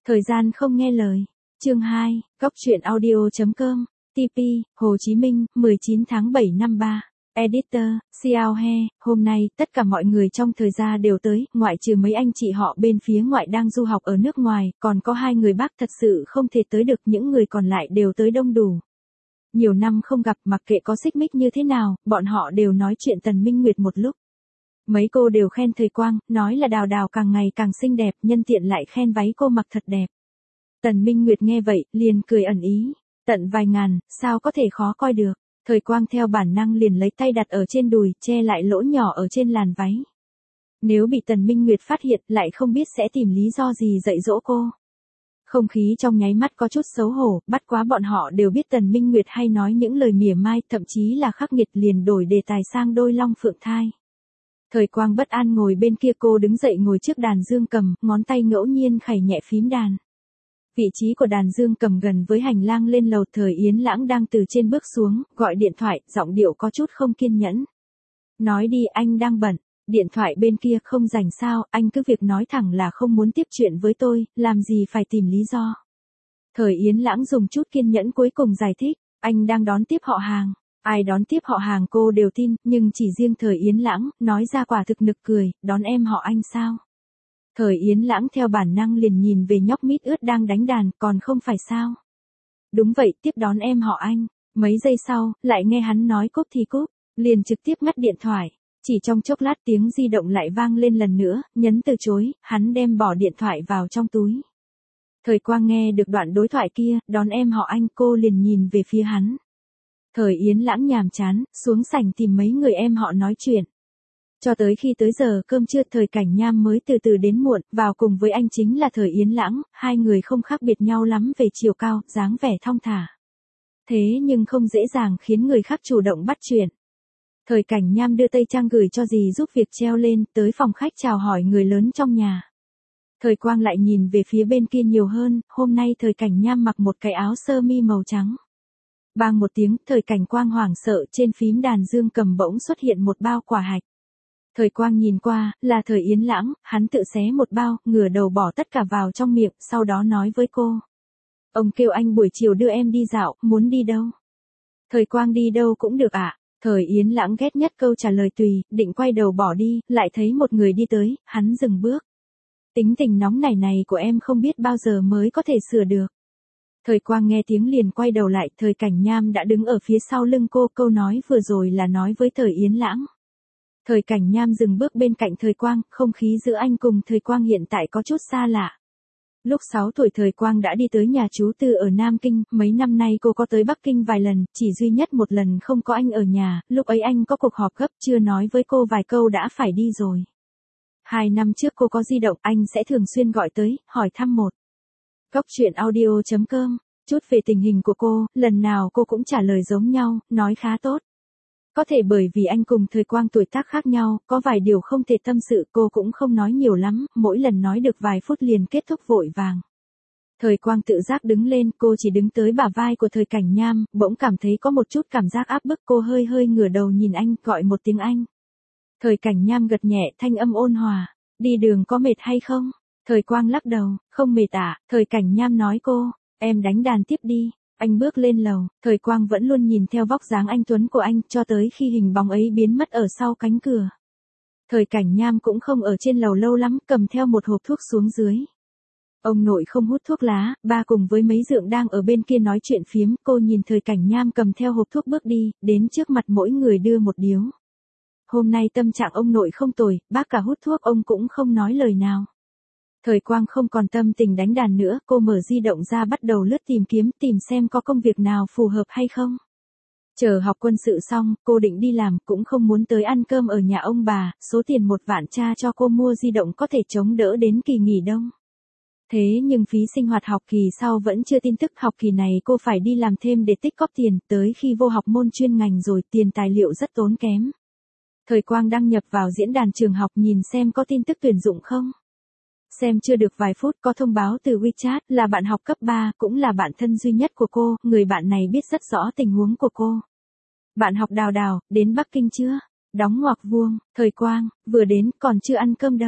Thời gian không nghe lời. Chương 2, Góc truyện audio.com, TP, Hồ Chí Minh, 19 tháng 7 năm 3. Editor, Xiao He, hôm nay, tất cả mọi người trong thời gia đều tới, ngoại trừ mấy anh chị họ bên phía ngoại đang du học ở nước ngoài, còn có 2 người bác thật sự không thể tới được, những người còn lại đều tới đông đủ. Nhiều năm không gặp, mặc kệ có xích mích như thế nào, bọn họ đều nói chuyện Tần Minh Nguyệt một lúc. Mấy cô đều khen Thời Quang, nói là Đào Đào càng ngày càng xinh đẹp, nhân tiện lại khen váy cô mặc thật đẹp. Tần Minh Nguyệt nghe vậy, liền cười ẩn ý, tận vài ngàn, sao có thể khó coi được. Thời Quang theo bản năng liền lấy tay đặt ở trên đùi, che lại lỗ nhỏ ở trên làn váy. Nếu bị Tần Minh Nguyệt phát hiện, lại không biết sẽ tìm lý do gì dạy dỗ cô. Không khí trong nháy mắt có chút xấu hổ, bất quá bọn họ đều biết Tần Minh Nguyệt hay nói những lời mỉa mai, thậm chí là khắc nghiệt, liền đổi đề tài sang đôi long phượng thai. Thời Quang bất an ngồi bên kia, cô đứng dậy ngồi trước đàn dương cầm, ngón tay ngẫu nhiên khẩy nhẹ phím đàn. Vị trí của đàn dương cầm gần với hành lang lên lầu. Thời Yến Lãng đang từ trên bước xuống, gọi điện thoại, giọng điệu có chút không kiên nhẫn. Nói đi, anh đang bận. Điện thoại bên kia, không rảnh sao, anh cứ việc nói thẳng là không muốn tiếp chuyện với tôi, làm gì phải tìm lý do. Thời Yến Lãng dùng chút kiên nhẫn cuối cùng giải thích, anh đang đón tiếp họ hàng. Ai đón tiếp họ hàng cô đều tin, nhưng chỉ riêng Thời Yến Lãng, nói ra quả thực nực cười, đón em họ anh sao? Thời Yến Lãng theo bản năng liền nhìn về nhóc mít ướt đang đánh đàn, còn không phải sao? Đúng vậy, tiếp đón em họ anh. Mấy giây sau, lại nghe hắn nói cúp thì cúp, liền trực tiếp ngắt điện thoại. Chỉ trong chốc lát tiếng di động lại vang lên lần nữa, nhấn từ chối, hắn đem bỏ điện thoại vào trong túi. Thời Quang nghe được đoạn đối thoại kia, đón em họ anh, cô liền nhìn về phía hắn. Thời Yến Lãng nhàm chán, xuống sảnh tìm mấy người em họ nói chuyện. Cho tới khi tới giờ cơm trưa, Thời Cảnh Nham mới từ từ đến muộn, vào cùng với anh chính là Thời Yến Lãng, hai người không khác biệt nhau lắm về chiều cao, dáng vẻ thong thả. Thế nhưng không dễ dàng khiến người khác chủ động bắt chuyện. Thời Cảnh Nham đưa Tây Trang gửi cho dì giúp việc treo lên, tới phòng khách chào hỏi người lớn trong nhà. Thời Quang lại nhìn về phía bên kia nhiều hơn, hôm nay Thời Cảnh Nham mặc một cái áo sơ mi màu trắng. Bang một tiếng, Thời Cảnh Quang hoảng sợ, trên phím đàn dương cầm bỗng xuất hiện một bao quả hạch. Thời Quang nhìn qua, là Thời Yến Lãng, hắn tự xé một bao, ngửa đầu bỏ tất cả vào trong miệng, sau đó nói với cô. Ông kêu anh buổi chiều đưa em đi dạo, muốn đi đâu? Thời Quang đi đâu cũng được ạ. Thời Yến Lãng ghét nhất câu trả lời tùy, định quay đầu bỏ đi, lại thấy một người đi tới, hắn dừng bước. Tính tình nóng này của em không biết bao giờ mới có thể sửa được. Thời Quang nghe tiếng liền quay đầu lại, Thời Cảnh Nham đã đứng ở phía sau lưng cô, câu nói vừa rồi là nói với Thời Yến Lãng. Thời Cảnh Nham dừng bước bên cạnh Thời Quang, không khí giữa anh cùng Thời Quang hiện tại có chút xa lạ. Lúc 6 tuổi Thời Quang đã đi tới nhà chú Tư ở Nam Kinh, mấy năm nay cô có tới Bắc Kinh vài lần, chỉ duy nhất một lần không có anh ở nhà, lúc ấy anh có cuộc họp gấp, chưa nói với cô vài câu đã phải đi rồi. 2 năm trước cô có di động, anh sẽ thường xuyên gọi tới, hỏi thăm một. Góc truyện audio.com, chút về tình hình của cô, lần nào cô cũng trả lời giống nhau, nói khá tốt. Có thể bởi vì anh cùng Thời Quang tuổi tác khác nhau, có vài điều không thể tâm sự, cô cũng không nói nhiều lắm, mỗi lần nói được vài phút liền kết thúc vội vàng. Thời Quang tự giác đứng lên, cô chỉ đứng tới bả vai của Thời Cảnh Nham, bỗng cảm thấy có một chút cảm giác áp bức, cô hơi ngửa đầu nhìn anh, gọi một tiếng anh. Thời Cảnh Nham gật nhẹ, thanh âm ôn hòa, đi đường có mệt hay không? Thời Quang lắc đầu, không mệt ạ. Thời Cảnh Nham nói cô, em đánh đàn tiếp đi. Anh bước lên lầu, Thời Quang vẫn luôn nhìn theo vóc dáng anh tuấn của anh, cho tới khi hình bóng ấy biến mất ở sau cánh cửa. Thời Cảnh Nham cũng không ở trên lầu lâu lắm, cầm theo một hộp thuốc xuống dưới. Ông nội không hút thuốc lá, ba cùng với mấy dượng đang ở bên kia nói chuyện phiếm, cô nhìn Thời Cảnh Nham cầm theo hộp thuốc bước đi, đến trước mặt mỗi người đưa một điếu. Hôm nay tâm trạng ông nội không tồi, bác cả hút thuốc ông cũng không nói lời nào. Thời Quang không còn tâm tình đánh đàn nữa, cô mở di động ra bắt đầu lướt tìm xem có công việc nào phù hợp hay không. Chờ học quân sự xong, cô định đi làm, cũng không muốn tới ăn cơm ở nhà ông bà, số tiền 1 vạn cha cho cô mua di động có thể chống đỡ đến kỳ nghỉ đông. Thế nhưng phí sinh hoạt học kỳ sau vẫn chưa tin tức, học kỳ này cô phải đi làm thêm để tích góp tiền, tới khi vô học môn chuyên ngành rồi tiền tài liệu rất tốn kém. Thời Quang đăng nhập vào diễn đàn trường học nhìn xem có tin tức tuyển dụng không. Xem chưa được vài phút có thông báo từ WeChat, là bạn học cấp 3, cũng là bạn thân duy nhất của cô, người bạn này biết rất rõ tình huống của cô. Bạn học Đào Đào, đến Bắc Kinh chưa? Đóng ngoặc vuông, Thời Quang, vừa đến, còn chưa ăn cơm đâu.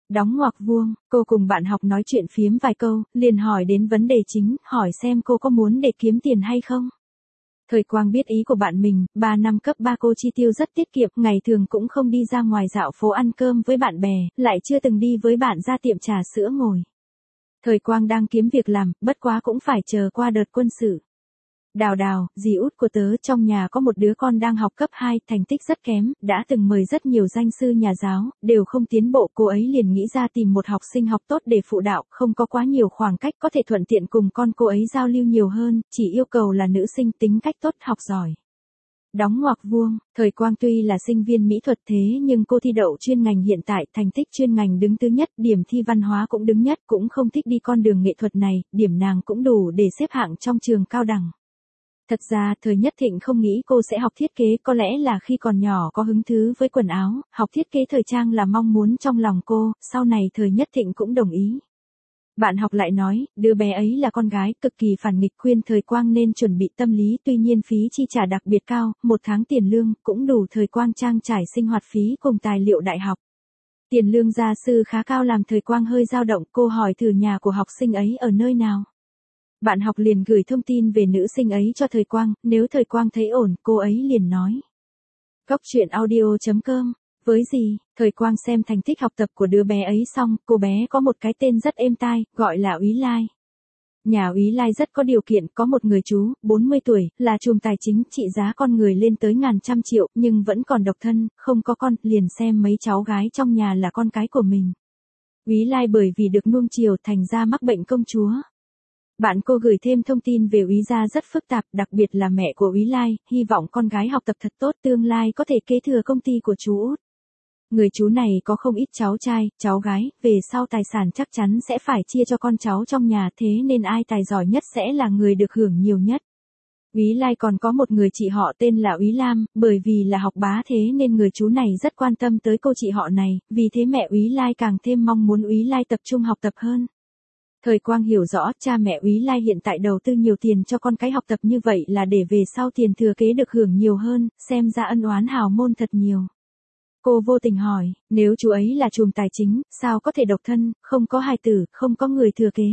Đóng ngoặc vuông, cô cùng bạn học nói chuyện phiếm vài câu, liền hỏi đến vấn đề chính, hỏi xem cô có muốn để kiếm tiền hay không. Thời Quang biết ý của bạn mình, 3 năm cấp 3 cô chi tiêu rất tiết kiệm, ngày thường cũng không đi ra ngoài dạo phố ăn cơm với bạn bè, lại chưa từng đi với bạn ra tiệm trà sữa ngồi. Thời Quang đang kiếm việc làm, bất quá cũng phải chờ qua đợt quân sự. Đào Đào, dì út của tớ trong nhà có một đứa con đang học cấp 2, thành tích rất kém, đã từng mời rất nhiều danh sư nhà giáo, đều không tiến bộ, cô ấy liền nghĩ ra tìm một học sinh học tốt để phụ đạo, không có quá nhiều khoảng cách, có thể thuận tiện cùng con cô ấy giao lưu nhiều hơn, chỉ yêu cầu là nữ sinh tính cách tốt, học giỏi. Đóng ngoặc vuông, Thời Quang tuy là sinh viên mỹ thuật thế nhưng cô thi đậu chuyên ngành hiện tại, thành tích chuyên ngành đứng thứ nhất, điểm thi văn hóa cũng đứng nhất, cũng không thích đi con đường nghệ thuật này, điểm nàng cũng đủ để xếp hạng trong trường cao đẳng. Thật ra, Thời Nhất Thịnh không nghĩ cô sẽ học thiết kế, có lẽ là khi còn nhỏ có hứng thú với quần áo, học thiết kế thời trang là mong muốn trong lòng cô, sau này Thời Nhất Thịnh cũng đồng ý. Bạn học lại nói, đứa bé ấy là con gái, cực kỳ phản nghịch, khuyên Thời Quang nên chuẩn bị tâm lý, tuy nhiên phí chi trả đặc biệt cao, 1 tháng tiền lương, cũng đủ Thời Quang trang trải sinh hoạt phí cùng tài liệu đại học. Tiền lương gia sư khá cao làm Thời Quang hơi dao động, cô hỏi thử nhà của học sinh ấy ở nơi nào. Bạn học liền gửi thông tin về nữ sinh ấy cho Thời Quang, nếu Thời Quang thấy ổn, cô ấy liền nói. Góc truyện audio.com. Với gì, Thời Quang xem thành tích học tập của đứa bé ấy xong, cô bé có một cái tên rất êm tai, gọi là Úy Lai. Nhà Úy Lai rất có điều kiện, có một người chú, 40 tuổi, là trùm tài chính, trị giá con người lên tới ngàn trăm triệu, nhưng vẫn còn độc thân, không có con, liền xem mấy cháu gái trong nhà là con cái của mình. Úy Lai bởi vì được nuông chiều thành ra mắc bệnh công chúa. Bạn cô gửi thêm thông tin về Úy gia rất phức tạp, đặc biệt là mẹ của Úy Lai, hy vọng con gái học tập thật tốt, tương lai có thể kế thừa công ty của chú út. Người chú này có không ít cháu trai, cháu gái, về sau tài sản chắc chắn sẽ phải chia cho con cháu trong nhà, thế nên ai tài giỏi nhất sẽ là người được hưởng nhiều nhất. Úy Lai còn có một người chị họ tên là Úy Lam, bởi vì là học bá thế nên người chú này rất quan tâm tới cô chị họ này, vì thế mẹ Úy Lai càng thêm mong muốn Úy Lai tập trung học tập hơn. Thời Quang hiểu rõ cha mẹ Úy Lai hiện tại đầu tư nhiều tiền cho con cái học tập như vậy là để về sau tiền thừa kế được hưởng nhiều hơn, xem ra ân oán hào môn thật nhiều. Cô vô tình hỏi, nếu chú ấy là trùm tài chính, sao có thể độc thân, không có hài tử, không có người thừa kế?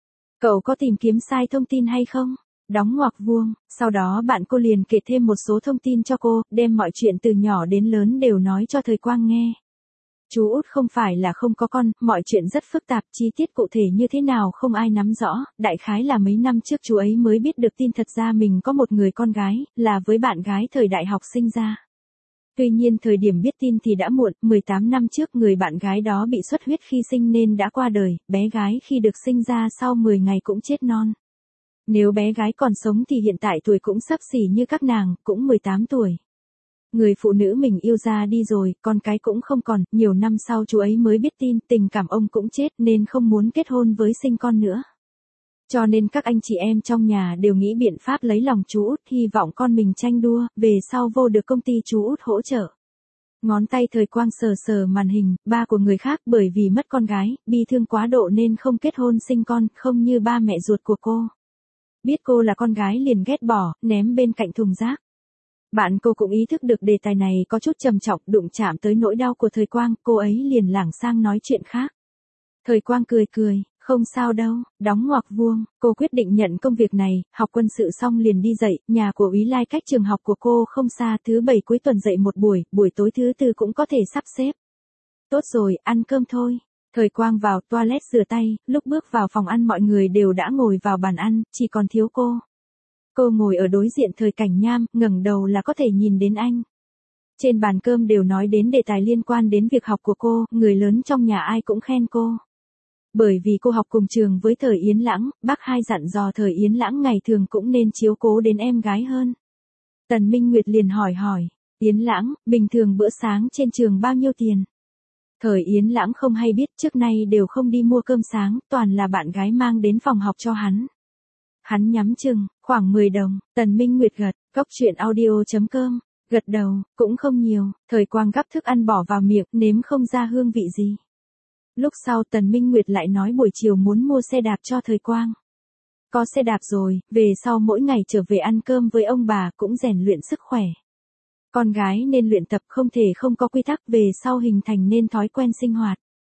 Cậu có tìm kiếm sai thông tin hay không? Đóng ngoặc vuông, sau đó bạn cô liền kể thêm một số thông tin cho cô, đem mọi chuyện từ nhỏ đến lớn đều nói cho Thời Quang nghe. Chú út không phải là không có con, mọi chuyện rất phức tạp, chi tiết cụ thể như thế nào không ai nắm rõ, đại khái là mấy năm trước chú ấy mới biết được tin thật ra mình có một người con gái, là với bạn gái thời đại học sinh ra. Tuy nhiên thời điểm biết tin thì đã muộn, 18 năm trước người bạn gái đó bị xuất huyết khi sinh nên đã qua đời, bé gái khi được sinh ra sau 10 ngày cũng chết non. Nếu bé gái còn sống thì hiện tại tuổi cũng xấp xỉ như các nàng, cũng 18 tuổi. Người phụ nữ mình yêu ra đi rồi, con cái cũng không còn, nhiều năm sau chú ấy mới biết tin, tình cảm ông cũng chết nên không muốn kết hôn với sinh con nữa. Cho nên các anh chị em trong nhà đều nghĩ biện pháp lấy lòng chú út, hy vọng con mình tranh đua, về sau vô được công ty chú út hỗ trợ. Ngón tay Thời Quang sờ sờ màn hình, ba của người khác bởi vì mất con gái, bi thương quá độ nên không kết hôn sinh con, không như ba mẹ ruột của cô. Biết cô là con gái liền ghét bỏ, ném bên cạnh thùng rác. Bạn cô cũng ý thức được đề tài này có chút trầm trọng, đụng chạm tới nỗi đau của Thời Quang, cô ấy liền lảng sang nói chuyện khác. Thời Quang cười cười, không sao đâu, đóng ngoặc vuông, cô quyết định nhận công việc này, học quân sự xong liền đi dạy, nhà của Úy Lai cách trường học của cô không xa, thứ 7 cuối tuần dạy một buổi, buổi tối thứ 4 cũng có thể sắp xếp. Tốt rồi, ăn cơm thôi. Thời Quang vào toilet rửa tay, lúc bước vào phòng ăn mọi người đều đã ngồi vào bàn ăn, chỉ còn thiếu cô. Cô ngồi ở đối diện Thời Cảnh Nham, ngẩng đầu là có thể nhìn đến anh. Trên bàn cơm đều nói đến đề tài liên quan đến việc học của cô, người lớn trong nhà ai cũng khen cô. Bởi vì cô học cùng trường với Thời Yến Lãng, bác hai dặn dò Thời Yến Lãng ngày thường cũng nên chiếu cố đến em gái hơn. Tần Minh Nguyệt liền hỏi, Yến Lãng, bình thường bữa sáng trên trường bao nhiêu tiền? Thời Yến Lãng không hay biết, trước nay đều không đi mua cơm sáng, toàn là bạn gái mang đến phòng học cho hắn. Hắn nhắm chừng, khoảng 10 đồng, Tần Minh Nguyệt gật, góc truyện audio.com, gật đầu, cũng không nhiều, Thời Quang gắp thức ăn bỏ vào miệng, nếm không ra hương vị gì. Lúc sau Tần Minh Nguyệt lại nói buổi chiều muốn mua xe đạp cho Thời Quang. Có xe đạp rồi, về sau mỗi ngày trở về ăn cơm với ông bà cũng rèn luyện sức khỏe. Con gái nên luyện tập không thể không có quy tắc về sau hình thành nên thói quen sinh hoạt.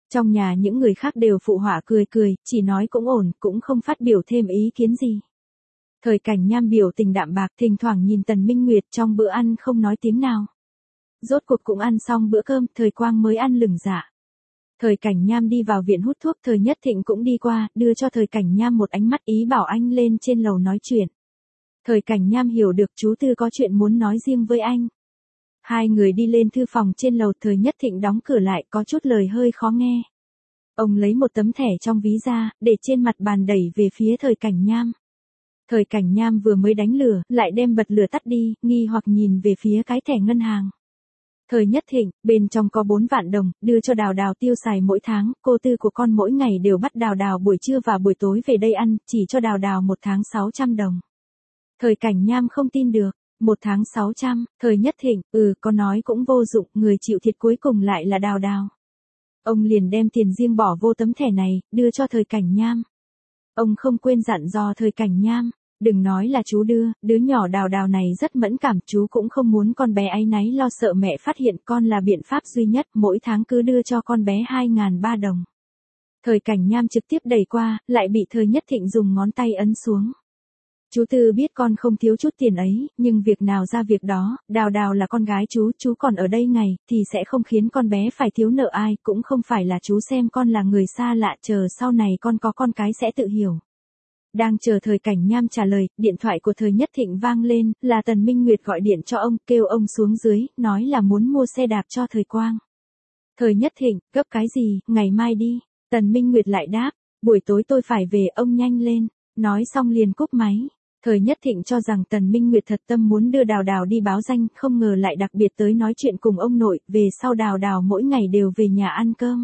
Trong nhà những người khác đều phụ họa cười cười, chỉ nói cũng ổn, cũng không phát biểu thêm ý kiến gì. Thời Cảnh Nham biểu tình đạm bạc, thỉnh thoảng nhìn Tần Minh Nguyệt trong bữa ăn không nói tiếng nào. Rốt cuộc cũng ăn xong bữa cơm, Thời Quang mới ăn lửng dạ. Thời Cảnh Nham đi vào viện hút thuốc, Thời Nhất Thịnh cũng đi qua, đưa cho Thời Cảnh Nham một ánh mắt ý bảo anh lên trên lầu nói chuyện. Thời Cảnh Nham hiểu được chú Tư có chuyện muốn nói riêng với anh. Hai người đi lên thư phòng trên lầu, Thời Nhất Thịnh đóng cửa lại, có chút lời hơi khó nghe. Ông lấy một tấm thẻ trong ví ra, để trên mặt bàn đẩy về phía Thời Cảnh Nham. Thời Cảnh Nham vừa mới đánh lửa, lại đem bật lửa tắt đi, nghi hoặc nhìn về phía cái thẻ ngân hàng. Thời Nhất Thịnh, bên trong có 4 vạn đồng, đưa cho Đào Đào tiêu xài mỗi tháng, cô Tư của con mỗi ngày đều bắt Đào Đào buổi trưa và buổi tối về đây ăn, chỉ cho Đào Đào một tháng 600 đồng. Thời Cảnh Nham không tin được, một tháng 600, Thời Nhất Thịnh, có nói cũng vô dụng, người chịu thiệt cuối cùng lại là Đào Đào. Ông liền đem tiền riêng bỏ vô tấm thẻ này, đưa cho Thời Cảnh Nham. Ông không quên dặn dò Thời Cảnh Nham, đừng nói là chú đưa, đứa nhỏ Đào Đào này rất mẫn cảm, chú cũng không muốn con bé áy náy lo sợ mẹ phát hiện, con là biện pháp duy nhất, mỗi tháng cứ đưa cho con bé 2.300 đồng. Thời Cảnh Nham trực tiếp đẩy qua, lại bị Thời Nhất Thịnh dùng ngón tay ấn xuống. Chú Tư biết con không thiếu chút tiền ấy, nhưng việc nào ra việc đó, Đào Đào là con gái chú còn ở đây ngày, thì sẽ không khiến con bé phải thiếu nợ ai, cũng không phải là chú xem con là người xa lạ, chờ sau này con có con cái sẽ tự hiểu. Đang chờ Thời Cảnh Nham trả lời, điện thoại của Thời Nhất Thịnh vang lên, là Tần Minh Nguyệt gọi điện cho ông, kêu ông xuống dưới, nói là muốn mua xe đạp cho Thời Quang. Thời Nhất Thịnh, gấp cái gì, ngày mai đi. Tần Minh Nguyệt lại đáp, buổi tối tôi phải về, ông nhanh lên. Nói xong liền cúp máy. Thời Nhất Thịnh cho rằng Tần Minh Nguyệt thật tâm muốn đưa Đào Đào đi báo danh, không ngờ lại đặc biệt tới nói chuyện cùng ông nội, về sau Đào Đào mỗi ngày đều về nhà ăn cơm.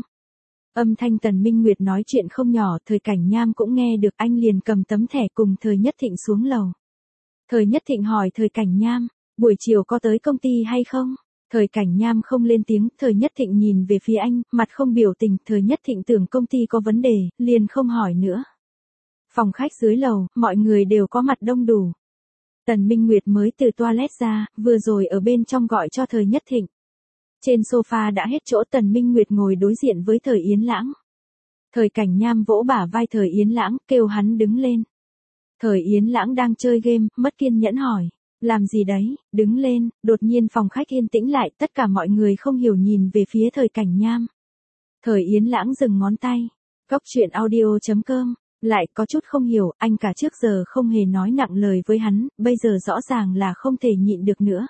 Âm thanh Tần Minh Nguyệt nói chuyện không nhỏ, Thời Cảnh Nham cũng nghe được, anh liền cầm tấm thẻ cùng Thời Nhất Thịnh xuống lầu. Thời Nhất Thịnh hỏi Thời Cảnh Nham, buổi chiều có tới công ty hay không? Thời Cảnh Nham không lên tiếng, Thời Nhất Thịnh nhìn về phía anh, mặt không biểu tình, Thời Nhất Thịnh tưởng công ty có vấn đề, liền không hỏi nữa. Phòng khách dưới lầu, mọi người đều có mặt đông đủ. Tần Minh Nguyệt mới từ toilet ra, vừa rồi ở bên trong gọi cho Thời Nhất Thịnh. Trên sofa đã hết chỗ, Tần Minh Nguyệt ngồi đối diện với Thời Yến Lãng. Thời Cảnh Nham vỗ bả vai Thời Yến Lãng, kêu hắn đứng lên. Thời Yến Lãng đang chơi game, mất kiên nhẫn hỏi, làm gì đấy, đứng lên, đột nhiên phòng khách yên tĩnh lại, tất cả mọi người không hiểu nhìn về phía Thời Cảnh Nham. Thời Yến Lãng dừng ngón tay. Cóc truyện audio.com, lại có chút không hiểu, anh cả trước giờ không hề nói nặng lời với hắn, bây giờ rõ ràng là không thể nhịn được nữa.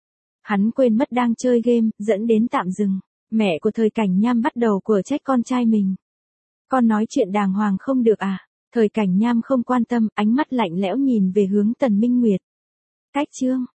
Hắn quên mất đang chơi game, dẫn đến tạm dừng. Mẹ của Thời Cảnh Nham bắt đầu quở trách con trai mình. Con nói chuyện đàng hoàng không được à? Thời Cảnh Nham không quan tâm, ánh mắt lạnh lẽo nhìn về hướng Tần Minh Nguyệt. Cách chương